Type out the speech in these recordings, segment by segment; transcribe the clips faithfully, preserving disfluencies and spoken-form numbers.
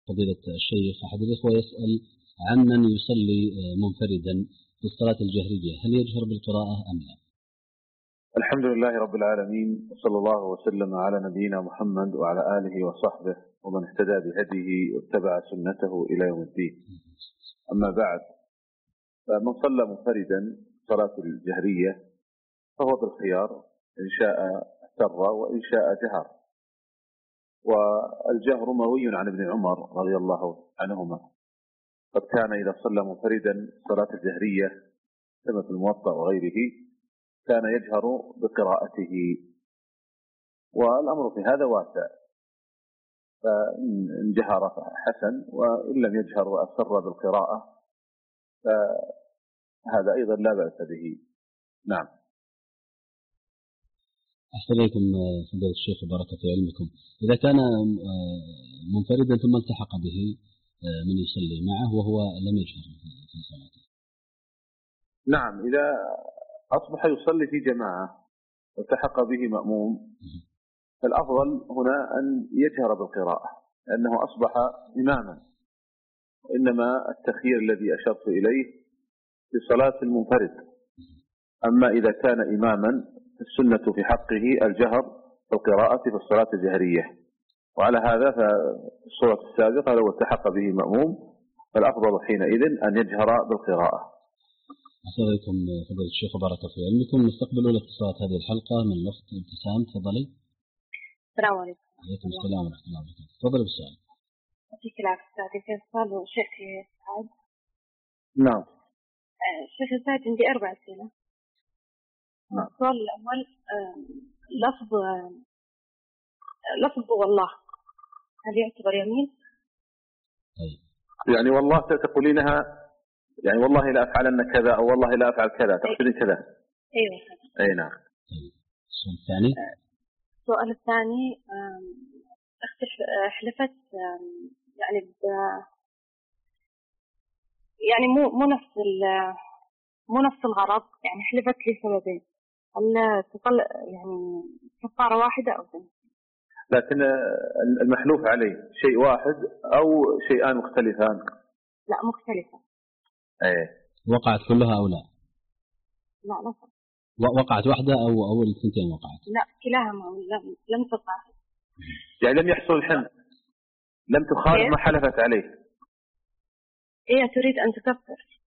فضيلة الشيخ أحد الإخوة يسأل عن من يصلي منفردا في الصلاة الجهرية، هل يجهر بالقراءة أم لا؟ الحمد لله رب العالمين، وصلى الله وسلم على نبينا محمد وعلى آله وصحبه ومن اهتدى بهديه واتبع سنته إلى يوم الدين. أما بعد، فمن صلى منفردا صلاة الجهرية فهو بالخيار، إن شاء سر وإن شاء جهر. والجهر مروي عن ابن عمر رضي الله عنهما، قد كان إذا صلى منفردا صلاة الجهرية كما في الموطأ وغيره كان يجهر بقراءته، والأمر في هذا واسع، فإن جهر حسن، وإن لم يجهر وأسر بالقراءة فهذا أيضا لا بأس به. نعم. أحسن إليكم فضيلة الشيخ وبارك في علمكم. إذا كان منفردا ثم التحق به من يصلي معه وهو لم يجهر في صلاته؟ نعم، إذا أصبح يصلي في جماعة والتحق به مأموم فالأفضل هنا أن يجهر بالقراءة لأنه أصبح إماما، وإنما التخيير الذي أشرت إليه في صلاة المنفرد. أما إذا كان إماما السنة في حقه الجهر بالقراءة في الصلاة الجهرية، وعلى هذا فالصورة السابقة لو التحق به مأموم فالأفضل حينئذ أن يجهر بالقراءة. أحسن إليكم فضيلة الشيخ وبارك في علمكم. نستقبل الاتصالات هذه الحلقة من الأخت ابتسام، تفضلي. السلام عليكم. وعليكم السلام ورحمة الله وبركاته. تفضلي بالسؤال. يعطيك العافية أستاذ فيصل وشيخ سعد. نعم. شيخ سعد، عندي أربع أسئلة. نعم. السؤال الأول، لفظ لفظ والله هل يعتبر يمين؟ طيب. يعني والله تقولينها يعني والله لا أفعلن كذا أو والله لا أفعل كذا، تقصدين كذا؟ أيوة. أي نعم. السؤال الثاني. السؤال الثاني، أختي حلفت يعني ب يعني مو مو نفس مو نفس الغرض، يعني حلفت لسببين، هل تطلع يعني كفارة واحدة أو اثنين؟ لكن المحلوف عليه شيء واحد أو شيئان مختلفان؟ لا، مختلفة. ايه. وقعت كلها أو لا؟ لا لا. وقعت واحدة أو أول اثنتين وقعت؟ لا، كلاهما لم لم تقع. يعني لم يحصل الحنث، لم تخالف ما حلفت عليه. هي تريد أن تكفر.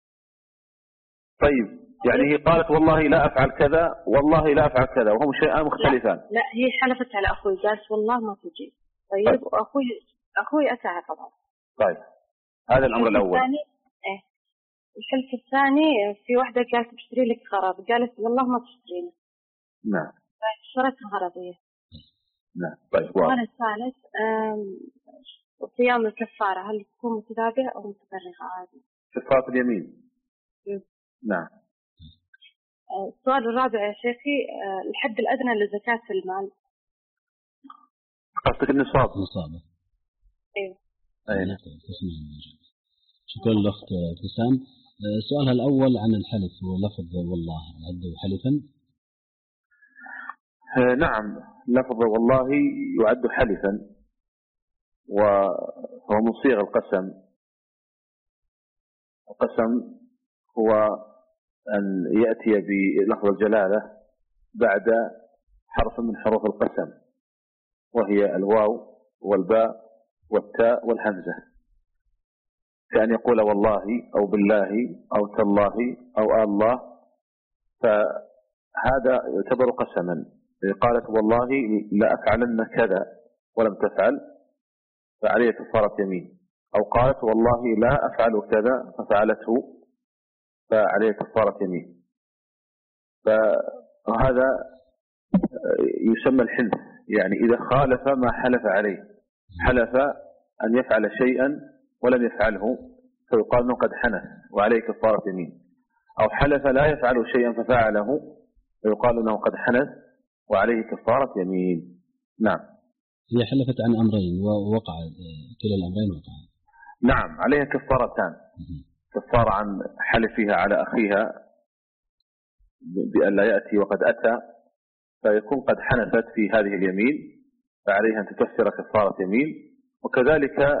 طيب، يعني هي قالت والله لا أفعل كذا والله لا أفعل كذا وهم شيئان مختلفان. لا, لا هي حلفت على أخوي، قالت والله ما تجي. طيب, طيب. وأخوي أخوي أتى طبعا. طيب، هذا الأمر الأول. إيه. الحلف الثاني، في واحدة قالت بشتري لك غرض، قالت والله ما تشتري لي. نعم. فاشترت غرضية. نعم. طيب. السؤال الثالث، صيام الكفارة هل تكون متتابعة أو متفرقة عادي؟ كفارة اليمين. م. نعم. السؤال الرابع يا شيخي، الحد الأدنى لزكاة المال. قصدك النصاب؟ نصابه. ايوه. أي نعم. شكرا لأخت ابتسام. سؤالها الأول عن الحلف ولفظ والله، عد حلفا؟ نعم، لفظ والله يعد حلفا، وهو من صيغ القسم. القسم هو أن يأتي بلفظ الجلالة بعد حرف من حروف القسم، وهي الواو والباء والتاء والهمزة، كأن يقول والله أو بالله أو تالله أو الله، فهذا يعتبر قسما. قالت والله لا أفعلن كذا ولم تفعل فعليه كفارة يمين، أو قالت والله لا أفعل كذا ففعلته فعليه كفارة يمين. فهذا يسمى الحنث، يعني إذا خالف ما حلف عليه، حلف أن يفعل شيئا ولم يفعله فيقال أنه قد حنث وعليه كفارة يمين، أو حلف لا يفعل شيئا ففعله فيقال أنه قد حنث وعليه كفارة يمين. نعم. هي حلفت عن أمرين ووقع كلا الأمرين وقع. نعم، عليها كفارتان، كفارة عن حلفها على أخيها بأن لا يأتي وقد أتى فيكون قد حنثت في هذه اليمين فعليها أن تكفر كفارة يمين، وكذلك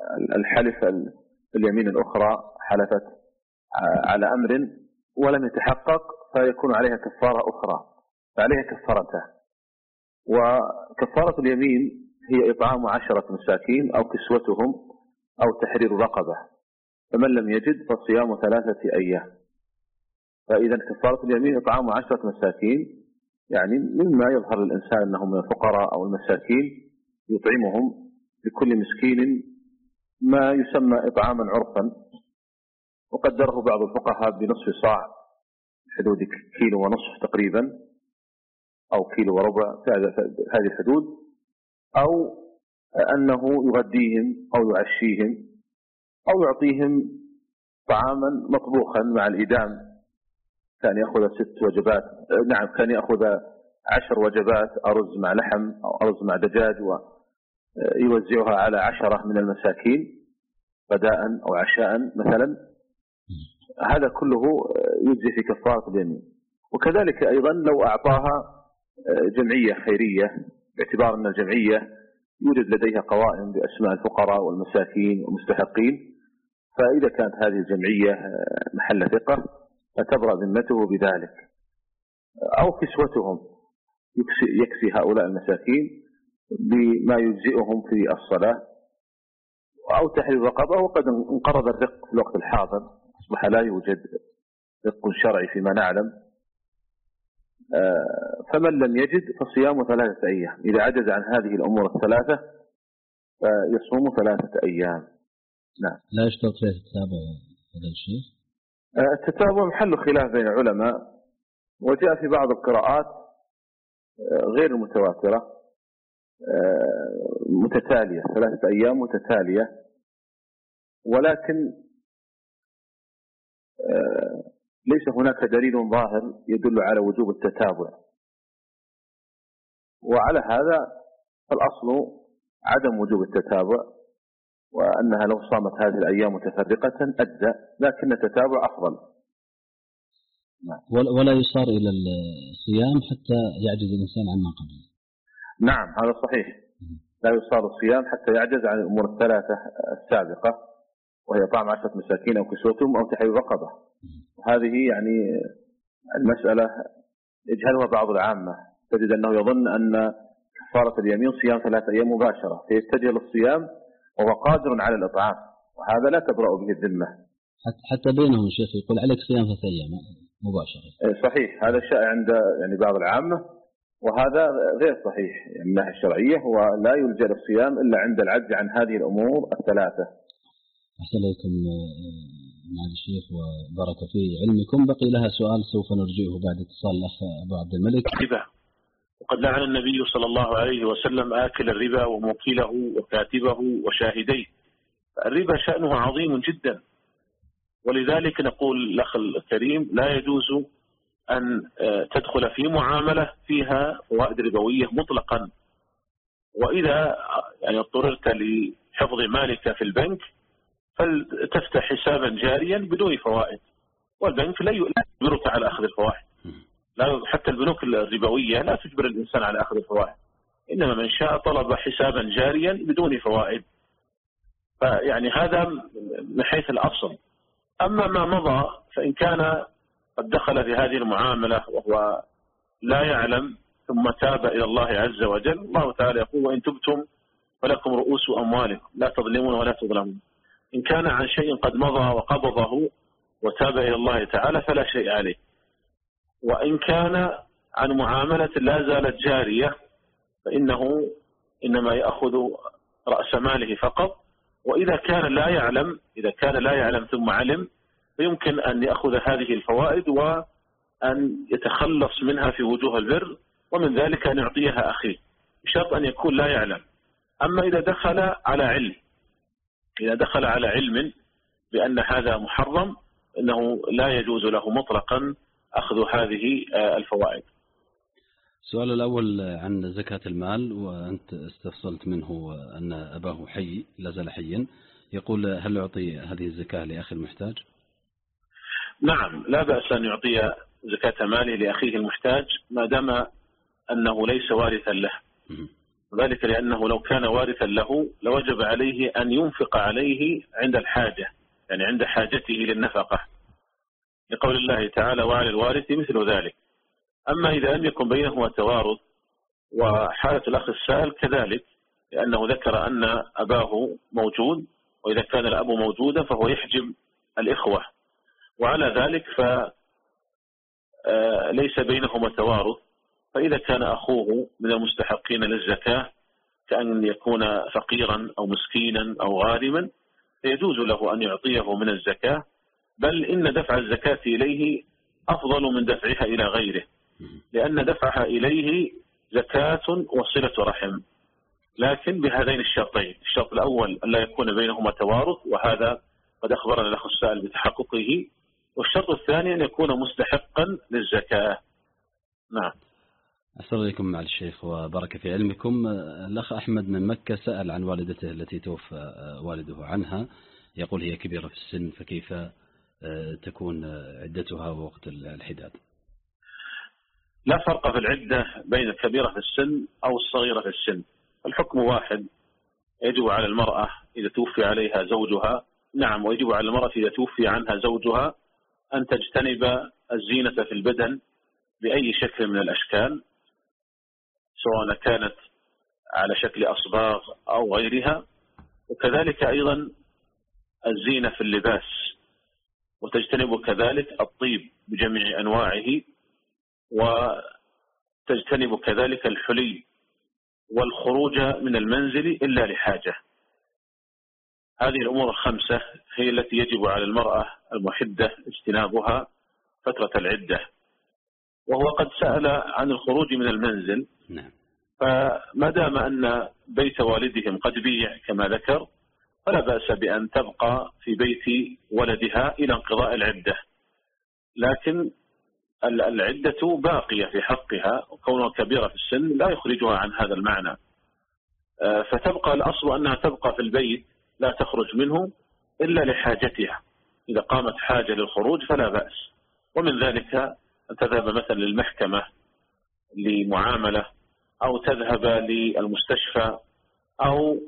الحلف اليمين الأخرى حلفت على أمر ولم يتحقق فيكون عليها كفارة أخرى، فعليها كفارته. وكفارة اليمين هي إطعام عشرة مساكين أو كسوتهم أو تحرير رقبة، فمن لم يجد فصيام ثلاثة أيام. فإذا كفارة اليمين إطعام عشرة مساكين، يعني مما يظهر للإنسان أنهم من الفقراء أو المساكين يطعمهم لكل مسكين ما يسمى إطعاما عرفا، وقدره بعض الفقهاء بنصف صاع حدود كيلو ونصف تقريبا أو كيلو وربع في هذه الحدود، أو أنه يغديهم أو يعشيهم أو يعطيهم طعاما مطبوخا مع الإدام، كان يأخذ ست وجبات، نعم كان يأخذ عشر وجبات أرز مع لحم أو أرز مع دجاج ويوزعها على عشرة من المساكين غداء أو عشاء مثلا. هذا كله يجزي في كفارة اليمين. وكذلك أيضا لو أعطاها جمعية خيرية، باعتبار أن الجمعية يوجد لديها قوائم بأسماء الفقراء والمساكين والمستحقين، فإذا كانت هذه الجمعية محل ثقة فتبرأ ذمته بذلك. أو كسوتهم، يكسي هؤلاء المساكين بما يجزئهم في الصلاة، أو تحرير رقبة. وقد انقرض الرق في الوقت الحاضر، أصبح لا يوجد رق شرعي فيما نعلم. فمن لم يجد فصيام ثلاثة أيام، إذا عجز عن هذه الأمور الثلاثة فيصوم ثلاثة أيام. نعم. لا يشترط فيه التتابع هذا الشيء؟ التتابع محل خلاف بين العلماء، وجاء في بعض القراءات غير المتواترة متتالية، ثلاثة أيام متتالية، ولكن ليس هناك دليل ظاهر يدل على وجوب التتابع. وعلى هذا فالأصل عدم وجوب التتابع، وأنها لو صامت هذه الأيام متفرقة أجزأ، لكن التتابع أفضل. ولا يصار إلى الصيام حتى يعجز الإنسان عما قبله. نعم هذا صحيح، لا يصار الصيام حتى يعجز عن الأمور الثلاثة السابقة، وهي طعام عشرة مساكين أو كسوتهم أو تحرير رقبة. هذه يعني المسألة يجهلها بعض العامة، تجد أنه يظن أن كفارة اليمين صيام ثلاثة أيام مباشرة، فيتجه للصيام وهو قادر على الإطعام، وهذا لا تبرأ به الذمة. حتى بينهم شيخ يقول عليك صيام ثلاثة أيام مباشرة. صحيح، هذا شائع عند يعني بعض العامة، وهذا غير صحيح من الناحية الشرعية، ولا يلجأ للصيام إلا عند العجز عن هذه الأمور الثلاثة. أحسن إليكم مع الشيخ وبارك في علمكم. بقي لها سؤال سوف نرجئه بعد اتصال الأخ أبو عبد الملك. الربا، وقد لعن النبي صلى الله عليه وسلم آكل الربا وموكله وكاتبه وشاهديه. الربا شأنه عظيم جدا، ولذلك نقول الأخ الكريم لا يجوز أن تدخل في معاملة فيها فوائد ربوية مطلقا. وإذا يعني اضطررت لحفظ مالك في البنك فلتفتح حسابا جاريا بدون فوائد، والبنك لا يجبرك على أخذ الفوائد. لا، حتى البنوك الربوية لا تجبر الإنسان على أخذ الفوائد، إنما من شاء طلب حسابا جاريا بدون فوائد. فيعني هذا من حيث الأصل. أما ما مضى فإن كان قد دخل في هذه المعاملة وهو لا يعلم ثم تاب إلى الله عز وجل، الله تعالى يقول: وإن تبتم فلكم رؤوس أموالكم لا تظلمون ولا تظلمون. إن كان عن شيء قد مضى وقبضه وتاب إلى الله تعالى فلا شيء عليه. وإن كان عن معاملة لا زالت جارية فإنه إنما يأخذ رأس ماله فقط. وإذا كان لا يعلم إذا كان لا يعلم ثم علم فيمكن أن يأخذ هذه الفوائد وأن يتخلص منها في وجوه البر، ومن ذلك أن يعطيها أخيه بشرط أن يكون لا يعلم. أما إذا دخل على علم إذا دخل على علم بأن هذا محرم إنه لا يجوز له مطلقا أخذ هذه الفوائد. السؤال الأول عن زكاة المال، وأنت استفصلت منه أن أباه حي لا زال حيا، يقول: هل يعطي هذه الزكاة لأخي المحتاج؟ نعم، لا بأس أن يعطي زكاة ماله لأخيه المحتاج ما دام أنه ليس وارثا له. ذلك لأنه لو كان وارثا له لوجب عليه أن ينفق عليه عند الحاجة، يعني عند حاجته للنفقة، لقول الله تعالى وعلى الوارث مثل ذلك. أما إذا لم يكن بينهما توارث، وحالة الأخ السائل كذلك، لأنه ذكر أن أباه موجود، وإذا كان الأب موجودا فهو يحجب الإخوة، وعلى ذلك فليس بينهما توارث. فإذا كان أخوه من المستحقين للزكاة كأن يكون فقيرا أو مسكينا أو غارما، فيجوز له أن يعطيه من الزكاة، بل إن دفع الزكاة إليه أفضل من دفعها إلى غيره، لأن دفعها إليه زكاة وصلة رحم، لكن بهذين الشرطين: الشرط الأول أن لا يكون بينهما توارث، وهذا قد أخبرنا الأخ السائل بتحققه، والشرط الثاني أن يكون مستحقا للزكاة. نعم. أحسن إليكم مع الشيخ وبارك في علمكم. الأخ أحمد من مكة سأل عن والدته التي توفى والده عنها، يقول هي كبيرة في السن، فكيف تكون عدتها وقت الحداد؟ لا فرق في العدة بين الكبيرة في السن أو الصغيرة في السن، الحكم واحد. يجب على المرأة إذا توفي عليها زوجها، نعم، ويجب على المرأة إذا توفي عنها زوجها أن تجتنب الزينة في البدن بأي شكل من الأشكال، سواء كانت على شكل أصباغ أو غيرها، وكذلك أيضا الزينة في اللباس، وتجتنب كذلك الطيب بجميع أنواعه، وتجتنب كذلك الحلي والخروج من المنزل إلا لحاجة. هذه الأمور الخمسة هي التي يجب على المرأة المحدة اجتنابها فترة العدة. وهو قد سأل عن الخروج من المنزل، فما دام أن بيت والدهم قد بيع كما ذكر، فلا بأس بأن تبقى في بيت ولدها إلى انقضاء العدة، لكن العدة باقية في حقها، وكونها كبيرة في السن لا يخرجها عن هذا المعنى، فتبقى الأصل أنها تبقى في البيت لا تخرج منه إلا لحاجتها، إذا قامت حاجة للخروج فلا بأس. ومن ذلك أن تذهب مثلا للمحكمة لمعاملة، أو تذهب للمستشفى، أو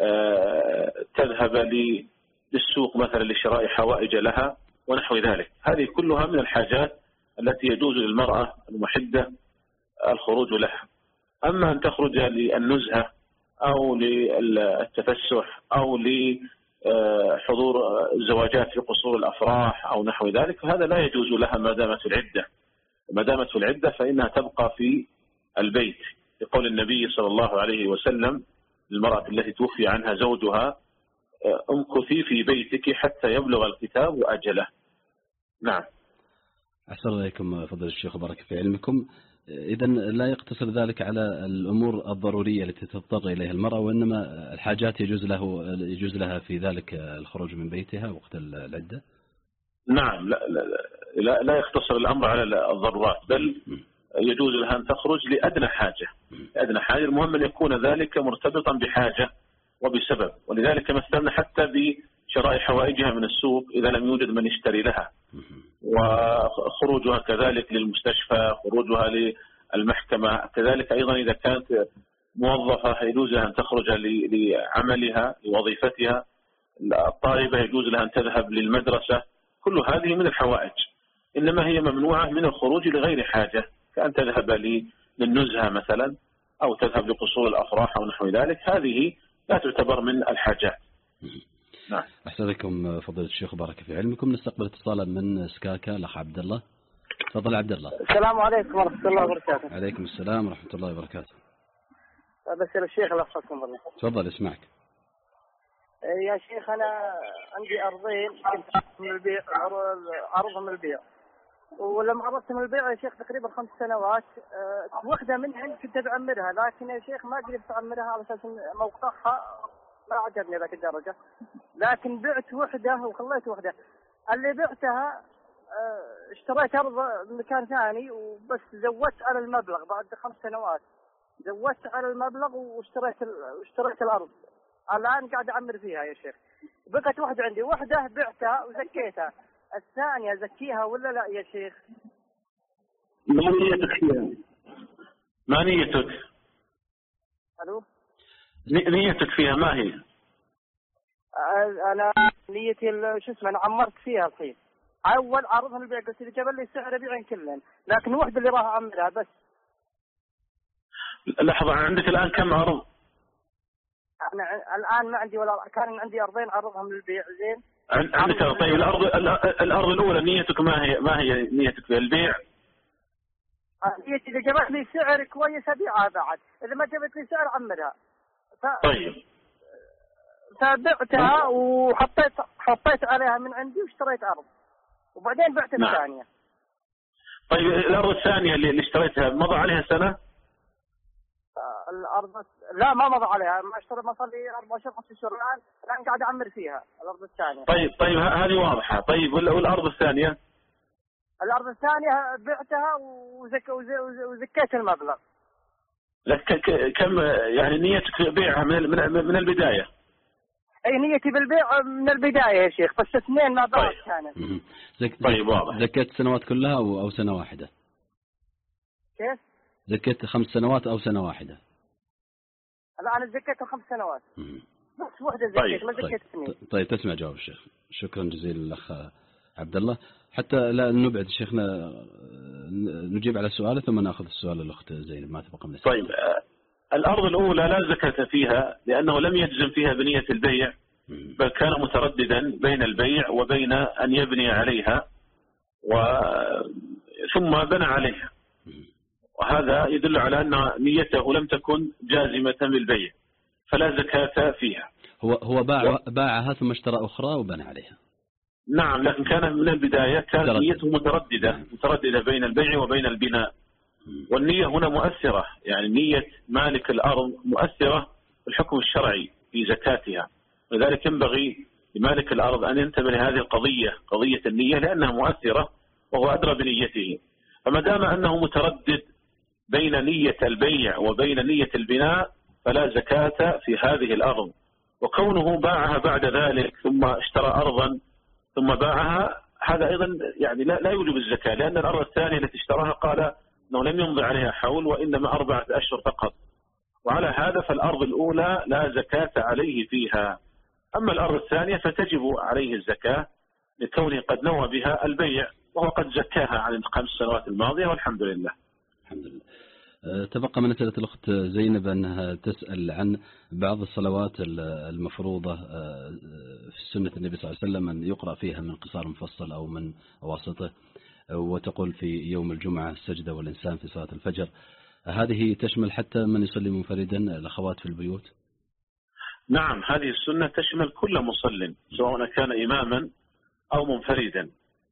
تذهب للسوق مثلا لشراء حوائج لها ونحو ذلك. هذه كلها من الحاجات التي يجوز للمرأة المحدة الخروج لها. أما أن تخرج للنزهة أو للتفسح أو لحضور الزواجات في قصور الأفراح أو نحو ذلك، هذا لا يجوز لها ما دامت في العدة. ما دامت في العدة فإنها تبقى في البيت، لقول النبي صلى الله عليه وسلم للمرأة التي توفي عنها زوجها: امكثي في بيتك حتى يبلغ الكتاب أجله. نعم. أحسن إليكم فضل الشيخ وبارك في علمكم. إذن لا يقتصر ذلك على الأمور الضرورية التي تضطر إليها المرأة، وإنما الحاجات يجوز له يجوز لها في ذلك الخروج من بيتها وقت العدة؟ نعم، لا لا لا, لا يقتصر الأمر على الضرورات، بل يجوز لها أن تخرج لأدنى حاجة. لأدنى حاجة، المهم أن يكون ذلك مرتبطا بحاجة وبسبب، ولذلك مثلنا حتى بشراء حوائجها من السوق إذا لم يوجد من يشتري لها، وخروجها كذلك للمستشفى، خروجها للمحكمة كذلك أيضا. إذا كانت موظفة يجوز لها أن تخرج لعملها لوظيفتها، الطالبة يجوز لها أن تذهب للمدرسة، كل هذه من الحوائج. إنما هي ممنوعة من الخروج لغير حاجة، كأن تذهب للنزهة مثلا، أو تذهب لقصور الأفراح أو نحو ذلك، هذه لا تعتبر من الحاجات. نعم. أحسن لكم فضيلة الشيخ بارك في علمكم. نستقبل اتصالا من سكاكا الأخ عبد الله. تفضل عبد الله. السلام عليكم ورحمة الله وبركاته. عليكم السلام ورحمة الله وبركاته. بسأل الشيخ الله يحفظكم بالله. تفضل اسمعك. يا شيخ أنا عندي أرضين كنت من البيع، عرضهم من البيع، ولما عرضت من البيع يا شيخ تقريبا خمس سنوات، واحدة منهم كنت بعمرها، لكن يا شيخ ما قدرت أعمرها على أساس موقعها ما عجبني ذاك الدرجة، لكن بعت وحدة وخليت وحدة. اللي بعتها اشتريت أرض مكان ثاني، وبس زودت على المبلغ بعد خمس سنوات، زودت على المبلغ واشتريت واشتريت الأرض. الآن قاعد أعمر فيها يا شيخ. بقت واحدة عندي، واحدة بعتها وزكيتها، الثانية زكيها ولا لا يا شيخ؟ ما نيتك فيها؟ ما نيتك؟ ألو. نيتك فيها ما هي؟ أنا نيتي شو اسمه، أنا عمرت فيها الحين. أول عرضها البيع قلت لي جبل لي السعر أبيعين كلهن، لكن واحدة اللي راح أعملها بس. لحظة، عندك الآن كم عرض؟ أنا الآن ما عندي ولا، كان عندي أرضين عرضهم للبيع. زين. عندك طيب الأرض الأرض الأولى نيتك ما هي ما هي نيتك في البيع؟ نيتي إذا جبت لي سعر كويس أبيعها بعد، إذا ما جبت لي سعر أعملها. ف... طيب. فبعتها وحطيت حطيت عليها من عندي واشتريت أرض، وبعدين بعت نعم. الثانية. طيب الأرض الثانية اللي اشتريتها مضى عليها سنة؟ الأرض لا ما مضى عليها، ما اشتريت، ما صار لي أربع شهور خمس شهور الآن، الآن قاعد أعمر فيها الأرض الثانية. طيب طيب هذه واضحة. طيب والأرض الثانية؟ الأرض الثانية بعتها وزك وزكيت المبلغ. لك كم يعني نيتك في بيعها من من البداية؟ أي نيتي بالبيع من البداية يا شيخ، بس اثنين مع بعض طيب. كانت. زك... طيب واضح. زكيت السنوات كلها أو أو سنة واحدة؟ كيف؟ زكيت خمس سنوات أو سنة واحدة؟ لا أنا زكيت خمس سنوات. مم. بس واحدة زكيت. طيب. ما زكيت اثنين. طيب. طيب تسمع جواب الشيخ. شكرا جزيلا الأخ عبد الله. حتى لا نبعد شيخنا، نجيب على السؤال ثم نأخذ السؤال الأخت زينب ما تبقى من السؤال. طيب الأرض الأولى لا زكاة فيها لأنه لم يجزم فيها بنية البيع، بل كان مترددا بين البيع وبين أن يبني عليها و... ثم بنى عليها، وهذا يدل على أن نيته لم تكن جازمة بالبيع فلا زكاة فيها. هو هو باع باعها ثم اشترى أخرى وبنى عليها. نعم، لكن كان من البداية كانت نيته مترددة مترددة بين البيع وبين البناء، والنية هنا مؤثرة، يعني نية مالك الأرض مؤثرة في الحكم الشرعي في زكاتها، لذلك ينبغي لمالك الأرض أن ينتبه لهذه القضية، قضية النية، لأنها مؤثرة وهو أدرى بنيته. فما دام أنه متردد بين نية البيع وبين نية البناء فلا زكاة في هذه الأرض. وكونه باعها بعد ذلك ثم اشترى أرضا ثم باعها هذا أيضا يعني لا, لا يوجب الزكاة، لأن الأرض الثانية التي اشتراها قال أنه لم يمضي عليها حول وإنما أربعة أشهر فقط، وعلى هذا فالأرض الأولى لا زكاة عليه فيها. أما الأرض الثانية فتجب عليه الزكاة لكونه قد نوى بها البيع وهو قد زكاها عن الخمس سنوات الماضية والحمد لله. الحمد لله. تبقى من أسئلة الأخت زينب أنها تسأل عن بعض الصلوات المفروضة في سنة النبي صلى الله عليه وسلم أن يقرأ فيها من قصار مفصل أو من أواسطه، وتقول في يوم الجمعة السجدة والإنسان في صلاة الفجر. هذه تشمل حتى من يصلي منفردا الأخوات في البيوت؟ نعم، هذه السنة تشمل كل مصل سواء كان إماما أو منفردا،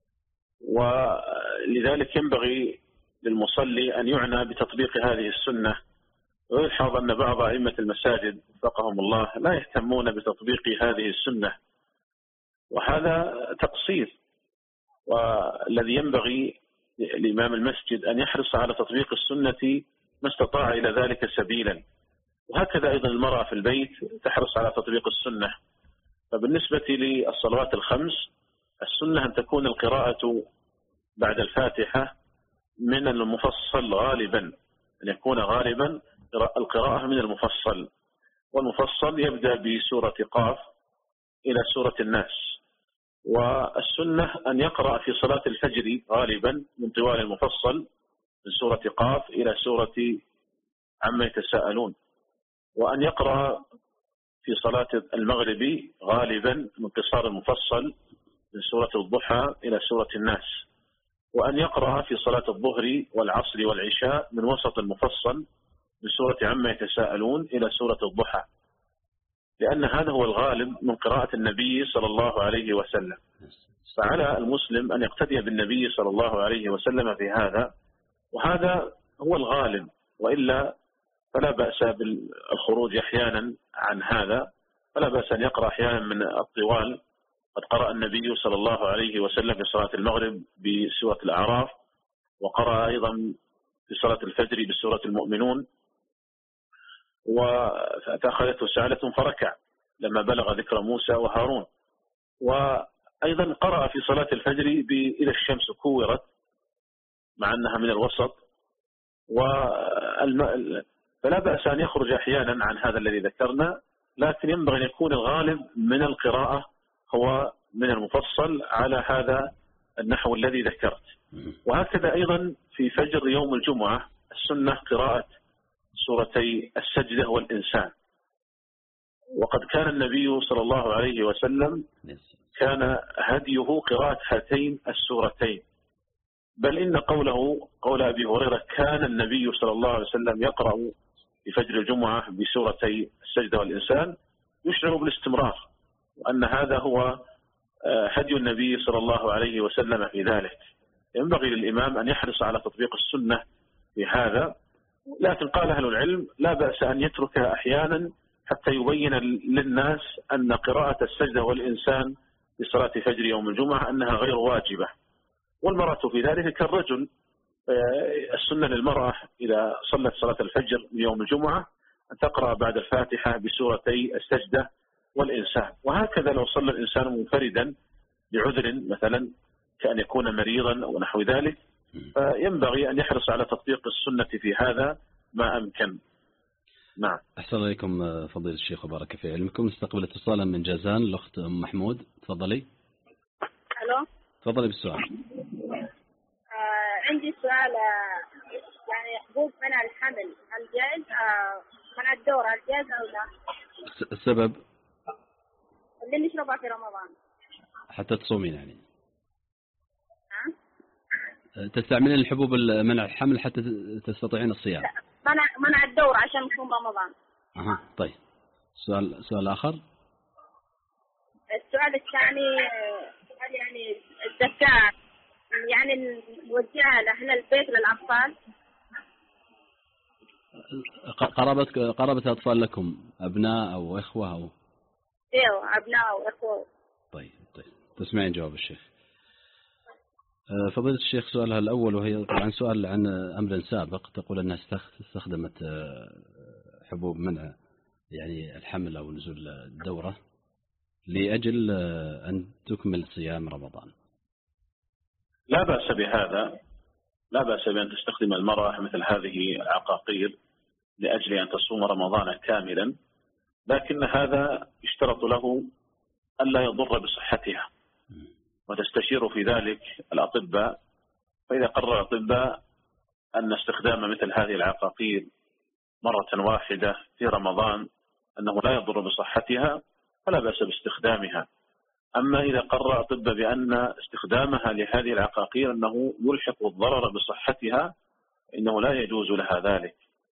ولذلك ينبغي للمصلي أن يعنى بتطبيق هذه السنة. ويلحظ أن بعض أئمة المساجد وفقهم الله لا يهتمون بتطبيق هذه السنة، وهذا تقصير، والذي ينبغي لإمام المسجد أن يحرص على تطبيق السنة ما استطاع إلى ذلك سبيلا. وهكذا أيضا المرأة في البيت تحرص على تطبيق السنة. فبالنسبة للصلوات الخمس السنة أن تكون القراءة بعد الفاتحة من المفصل غالبا، أن يكون غالبا القراءة من المفصل، والمفصل يبدأ بسورة قاف إلى سورة الناس. والسنة أن يقرأ في صلاة الفجر غالبا من طوال المفصل من سورة قاف إلى سورة عما يتساءلون، وأن يقرأ في صلاة المغرب غالبا من قصار المفصل من سورة الضحى إلى سورة الناس، وأن يقرأ في صلاة الظهر والعصر والعشاء من وسط المفصل من سورة عما يتساءلون إلى سورة الضحى، لأن هذا هو الغالب من قراءة النبي صلى الله عليه وسلم. فعلى المسلم أن يقتدي بالنبي صلى الله عليه وسلم في هذا، وهذا هو الغالب، وإلا فلا بأس بالخروج أحيانا عن هذا، فلا بأس أن يقرأ أحيانا من الطوال. قد قرأ النبي صلى الله عليه وسلم في صلاة المغرب بسورة الأعراف، وقرأ أيضا في صلاة الفجر بسورة المؤمنون، فأخذته سعلة فركع لما بلغ ذكر موسى وهارون. وأيضا قرأ في صلاة الفجر إلى الشمس كورت مع أنها من الوسط، فلا بأس أن يخرج أحيانا عن هذا الذي ذكرنا، لكن ينبغي أن يكون الغالب من القراءة هو من المفصل على هذا النحو الذي ذكرت. وهكذا أيضا في فجر يوم الجمعة السنة قراءة سورتي السجدة والإنسان، وقد كان النبي صلى الله عليه وسلم كان هديه قراءة هاتين السورتين، بل إن قوله قول أبي هريرة كان النبي صلى الله عليه وسلم يقرأ في فجر الجمعة بسورتي السجدة والإنسان يشعر بالاستمرار، وأن هذا هو هدي النبي صلى الله عليه وسلم في ذلك. ينبغي للإمام أن يحرص على تطبيق السنة في هذا، لكن قال أهل العلم لا بأس أن يتركها أحيانا حتى يبين للناس أن قراءة السجدة والإنسان في صلاة فجر يوم الجمعة أنها غير واجبة، والمرأة في ذلك كالرجل. السنة للمرأة إذا صلت صلاة الفجر يوم الجمعة أن تقرأ بعد الفاتحة بسورتي السجدة والإنسان، وهكذا لو صلى الإنسان منفردا بعذر مثلا كأن يكون مريضا أو نحو ذلك، فينبغي أن يحرص على تطبيق السنة في هذا ما أمكن. نعم. أحسن عليكم فضيلة الشيخ وبارك في علمكم. نستقبل اتصالا من جازان الأخت أم محمود، تفضلي. ألو. تفضلي بالسؤال. آه عندي سؤال، آه يعني حبوب منع الحمل الجائز، آه منع الدورة الجائز أو لا؟ السبب؟ اللي نشربها في رمضان. حتى تصومين يعني؟ أه؟ تستعملين الحبوب منع الحمل حتى تستطيعين الصيام؟ لا، منع منع الدورة عشان نصوم رمضان. أها طيب. سؤال سؤال آخر. السؤال الثاني، هل يعني الزكاة يعني نوجهها لأهل البيت للأطفال؟ قرابة قرابة أطفال لكم أبناء أو إخوة أو؟ ايوه ابناء واخوه. طيب طيب تسمعين جواب الشيخ. فضيلة الشيخ سؤالها الأول، وهي طبعا سؤال عن أمر سابق، تقول أنها استخدمت حبوب منع يعني الحمل أو نزول الدورة لأجل أن تكمل صيام رمضان. لا بأس بهذا، لا بأس بأن تستخدم المرأة مثل هذه العقاقير لأجل أن تصوم رمضان كاملا، لكن هذا يشترط له ألا يضر بصحتها، وتستشير في ذلك الأطباء، فإذا قرر الأطباء أن استخدام مثل هذه العقاقير مرة واحدة في رمضان أنه لا يضر بصحتها فلا بأس باستخدامها. أما إذا قرر الأطباء بأن استخدامها لهذه العقاقير أنه يلحق الضرر بصحتها إنه لا يجوز لها ذلك.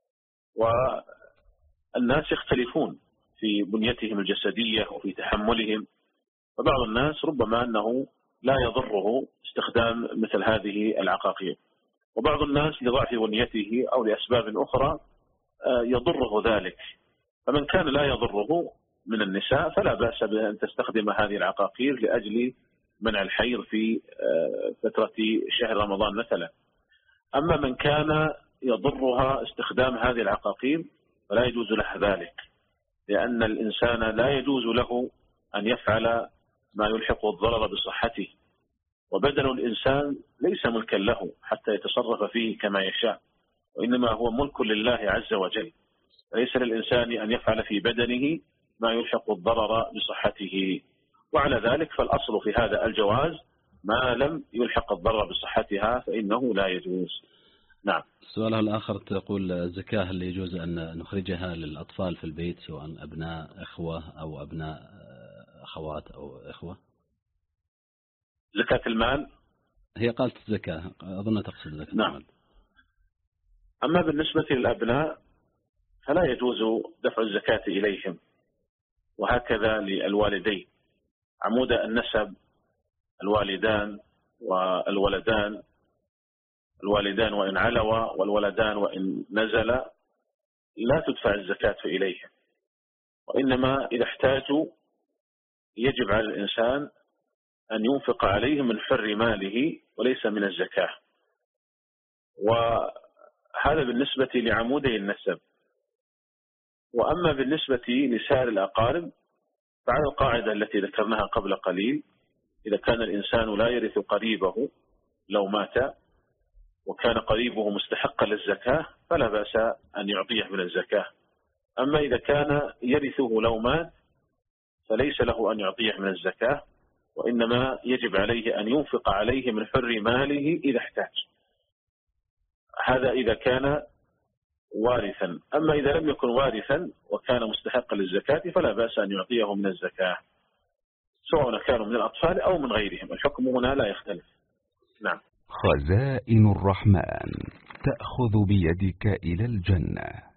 والناس يختلفون في بنيتهم الجسدية وفي تحملهم، فبعض الناس ربما أنه لا يضره استخدام مثل هذه العقاقير، وبعض الناس لضعف بنيته أو لأسباب أخرى يضره ذلك. فمن كان لا يضره من النساء فلا بأس بأن تستخدم هذه العقاقير لأجل منع الحيض في فترة شهر رمضان مثلا. أما من كان يضرها استخدام هذه العقاقير فلا يجوز له ذلك، لأن الإنسان لا يجوز له أن يفعل ما يلحق الضرر بصحته، وبدن الإنسان ليس ملكا له حتى يتصرف فيه كما يشاء، وإنما هو ملك لله عز وجل، ليس للإنسان أن يفعل في بدنه ما يلحق الضرر بصحته. وعلى ذلك فالأصل في هذا الجواز، ما لم يلحق الضرر بصحتها فإنه لا يجوز. نعم. سؤالها الآخر تقول الزكاة اللي يجوز أن نخرجها للأطفال في البيت سواء أبناء إخوة أو أبناء أخوات أو إخوة؟ زكاة المال؟ هي قالت زكاة، أظن تقصد زكاة نعم. المال. أما بالنسبة للأبناء فلا يجوز دفع الزكاة إليهم، وهكذا للوالدين. عمود النسب الوالدان والولدان، الوالدان وإن علوا والولدان وإن نزل لا تدفع الزكاة إليهم، وإنما إذا احتاجوا يجب على الإنسان أن ينفق عليهم من حر ماله وليس من الزكاة. وهذا بالنسبة لعمودي النسب. وأما بالنسبة لسائر الأقارب فعلى القاعدة التي ذكرناها قبل قليل، إذا كان الإنسان لا يرث قريبه لو مات وكان قريبه مستحقا للزكاة فلا بأس أن يعطيه من الزكاة. أما إذا كان يرثه لو مات فليس له أن يعطيه من الزكاة، وإنما يجب عليه أن ينفق عليه من حر ماله إذا احتاج. هذا إذا كان وارثا. أما إذا لم يكن وارثا وكان مستحقا للزكاة فلا بأس أن يعطيه من الزكاة، سواء كانوا من الأطفال أو من غيرهم، الحكم هنا لا يختلف. نعم. خزائن الرحمن تأخذ بيدك إلى الجنة.